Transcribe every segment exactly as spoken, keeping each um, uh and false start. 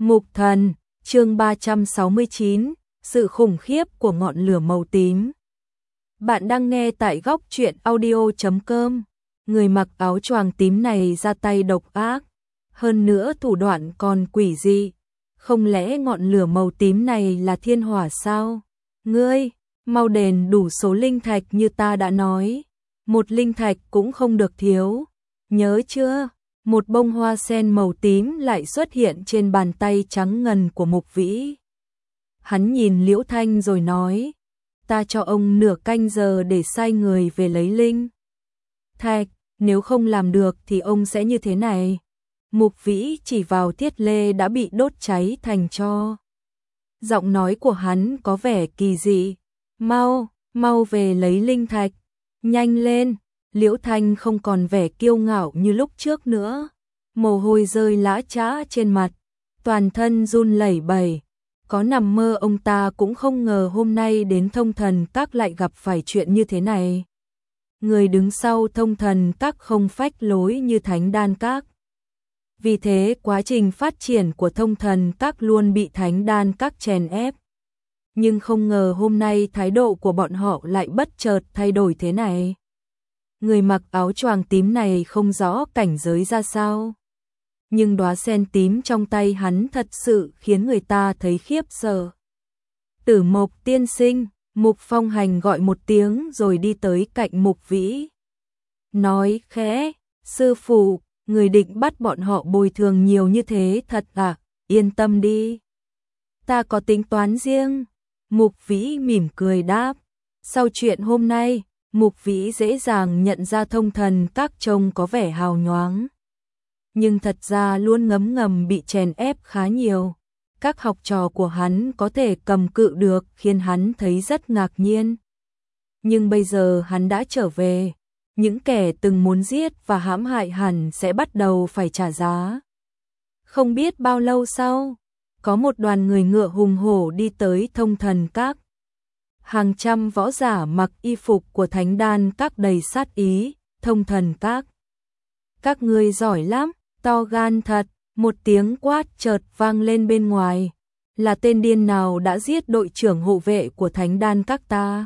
Mục Thần, chương ba trăm sáu mươi chín, sự khủng khiếp của ngọn lửa màu tím. Bạn đang nghe tại góc truyện audio chấm com. Người mặc áo choàng tím này ra tay độc ác, hơn nữa thủ đoạn còn quỷ dị. Không lẽ ngọn lửa màu tím này là thiên hỏa sao? Ngươi, mau đền đủ số linh thạch như ta đã nói. Một linh thạch cũng không được thiếu. Nhớ chưa? Một bông hoa sen màu tím lại xuất hiện trên bàn tay trắng ngần của Mục Vĩ. Hắn nhìn Liễu Thanh rồi nói, ta cho ông nửa canh giờ để sai người về lấy linh thạch, nếu không làm được thì ông sẽ như thế này. Mục Vĩ chỉ vào thiết lê đã bị đốt cháy thành tro. Giọng nói của hắn có vẻ kỳ dị. Mau, mau về lấy linh thạch, nhanh lên. Liễu Thanh không còn vẻ kiêu ngạo như lúc trước nữa, mồ hôi rơi lã chã trên mặt, toàn thân run lẩy bẩy. Có nằm mơ ông ta cũng không ngờ hôm nay đến Thông Thần Các lại gặp phải chuyện như thế này. Người đứng sau Thông Thần Các không phách lối như Thánh Đan Các. Vì thế quá trình phát triển của Thông Thần Các luôn bị Thánh Đan Các chèn ép. Nhưng không ngờ hôm nay thái độ của bọn họ lại bất chợt thay đổi thế này. Người mặc áo choàng tím này không rõ cảnh giới ra sao, nhưng đóa sen tím trong tay hắn thật sự khiến người ta thấy khiếp sợ. Tử Mộc tiên sinh, Mục Phong Hành gọi một tiếng rồi đi tới cạnh Mục Vĩ. Nói khẽ, sư phụ, người định bắt bọn họ bồi thường nhiều như thế thật à? Yên tâm đi, ta có tính toán riêng. Mục Vĩ mỉm cười đáp. Sau chuyện hôm nay, Mục Vĩ dễ dàng nhận ra Thông Thần Các trông có vẻ hào nhoáng, nhưng thật ra luôn ngấm ngầm bị chèn ép khá nhiều. Các học trò của hắn có thể cầm cự được khiến hắn thấy rất ngạc nhiên. Nhưng bây giờ hắn đã trở về, những kẻ từng muốn giết và hãm hại hẳn sẽ bắt đầu phải trả giá. Không biết bao lâu sau, có một đoàn người ngựa hùng hổ đi tới Thông Thần Các. Hàng trăm võ giả mặc y phục của Thánh Đan Các đầy sát ý. Thông Thần Các, các ngươi giỏi lắm, to gan thật. Một tiếng quát chợt vang lên bên ngoài. Là tên điên nào đã giết đội trưởng hộ vệ của Thánh Đan Các ta?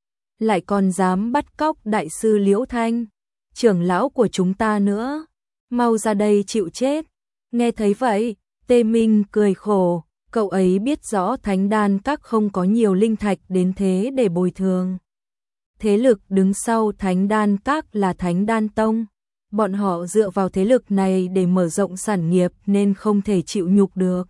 Lại còn dám bắt cóc đại sư Liễu Thanh, trưởng lão của chúng ta nữa. Mau ra đây chịu chết. Nghe thấy vậy, Tê Minh cười khổ. Cậu ấy biết rõ Thánh Đan Các không có nhiều linh thạch đến thế để bồi thường. Thế lực đứng sau Thánh Đan Các là Thánh Đan Tông. Bọn họ dựa vào thế lực này để mở rộng sản nghiệp nên không thể chịu nhục được.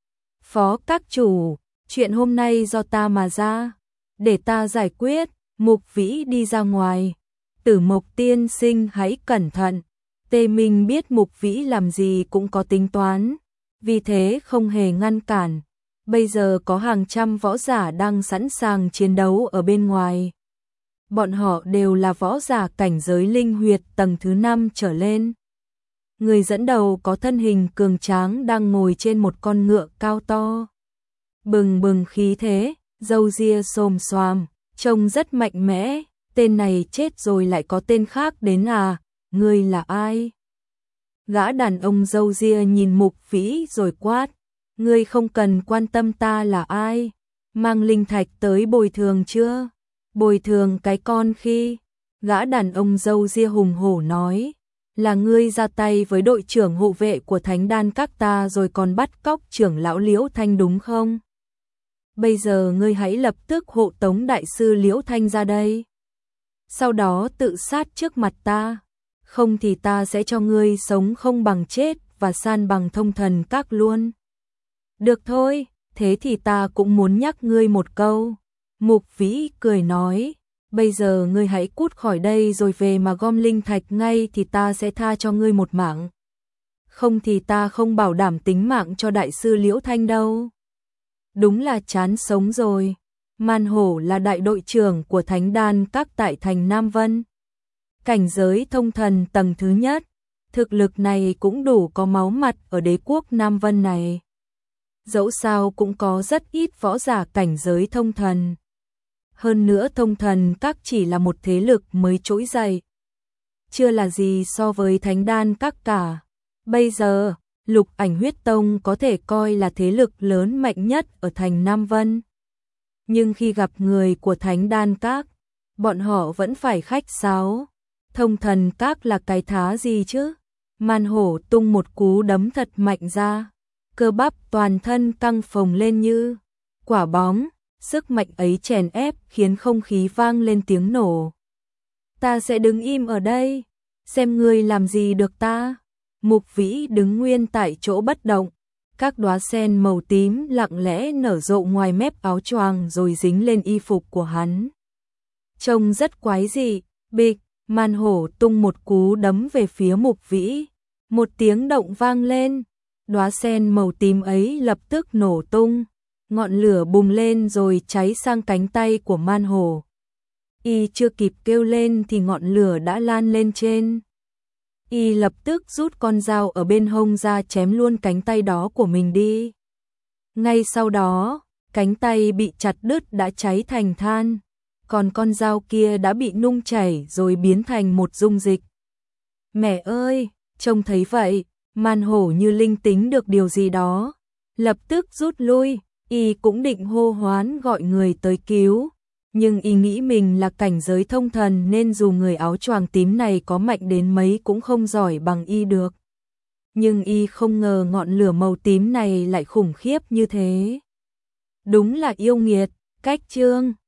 Phó các chủ, chuyện hôm nay do ta mà ra, để ta giải quyết. Mục Vĩ đi ra ngoài. Tử Mộc tiên sinh hãy cẩn thận. Tê Minh biết Mục Vĩ làm gì cũng có tính toán, vì thế không hề ngăn cản. Bây giờ có hàng trăm võ giả đang sẵn sàng chiến đấu ở bên ngoài. Bọn họ đều là võ giả cảnh giới linh huyệt tầng thứ năm trở lên. Người dẫn đầu có thân hình cường tráng đang ngồi trên một con ngựa cao to. Bừng bừng khí thế, râu ria xồm xoàm, trông rất mạnh mẽ. Tên này chết rồi lại có tên khác đến à? Ngươi là ai? Gã đàn ông râu ria nhìn Mục Vĩ rồi quát. Ngươi không cần quan tâm ta là ai. Mang linh thạch tới bồi thường chưa? Bồi thường cái con khi? Gã đàn ông râu ria hùng hổ nói. Là ngươi ra tay với đội trưởng hộ vệ của Thánh Đan Các ta rồi còn bắt cóc trưởng lão Liễu Thanh đúng không? Bây giờ ngươi hãy lập tức hộ tống đại sư Liễu Thanh ra đây. Sau đó tự sát trước mặt ta. Không thì ta sẽ cho ngươi sống không bằng chết và san bằng Thông Thần Các luôn. Được thôi, thế thì ta cũng muốn nhắc ngươi một câu. Mục Vĩ cười nói, bây giờ ngươi hãy cút khỏi đây rồi về mà gom linh thạch ngay thì ta sẽ tha cho ngươi một mạng. Không thì ta không bảo đảm tính mạng cho đại sư Liễu Thanh đâu. Đúng là chán sống rồi. Man Hổ là đại đội trưởng của Thánh Đan Các tại thành Nam Vân. Cảnh giới thông thần tầng thứ nhất, thực lực này cũng đủ có máu mặt ở đế quốc Nam Vân này. Dẫu sao cũng có rất ít võ giả cảnh giới thông thần. Hơn nữa Thông Thần Các chỉ là một thế lực mới trỗi dậy, chưa là gì so với Thánh Đan Các cả. Bây giờ, Lục Ảnh Huyết Tông có thể coi là thế lực lớn mạnh nhất ở thành Nam Vân. Nhưng khi gặp người của Thánh Đan Các, bọn họ vẫn phải khách sáo. Thông Thần Các là cái thá gì chứ? Man Hổ tung một cú đấm thật mạnh ra, cơ bắp toàn thân căng phồng lên như quả bóng, sức mạnh ấy chèn ép khiến không khí vang lên tiếng nổ. Ta sẽ đứng im ở đây, xem ngươi làm gì được ta. Mục Vĩ đứng nguyên tại chỗ bất động, các đóa sen màu tím lặng lẽ nở rộ ngoài mép áo choàng rồi dính lên y phục của hắn. Trông rất quái dị. Bịch, Man Hổ tung một cú đấm về phía Mục Vĩ. Một tiếng động vang lên, đóa sen màu tím ấy lập tức nổ tung, ngọn lửa bùng lên rồi cháy sang cánh tay của Man Hổ. Y chưa kịp kêu lên thì ngọn lửa đã lan lên trên. Y lập tức rút con dao ở bên hông ra chém luôn cánh tay đó của mình đi. Ngay sau đó, cánh tay bị chặt đứt đã cháy thành than, còn con dao kia đã bị nung chảy rồi biến thành một dung dịch. Mẹ ơi, trông thấy vậy, Man Hổ như linh tính được điều gì đó, lập tức rút lui. Y cũng định hô hoán gọi người tới cứu, nhưng y nghĩ mình là cảnh giới thông thần nên dù người áo choàng tím này có mạnh đến mấy cũng không giỏi bằng y được. Nhưng y không ngờ ngọn lửa màu tím này lại khủng khiếp như thế. Đúng là yêu nghiệt. Cách chương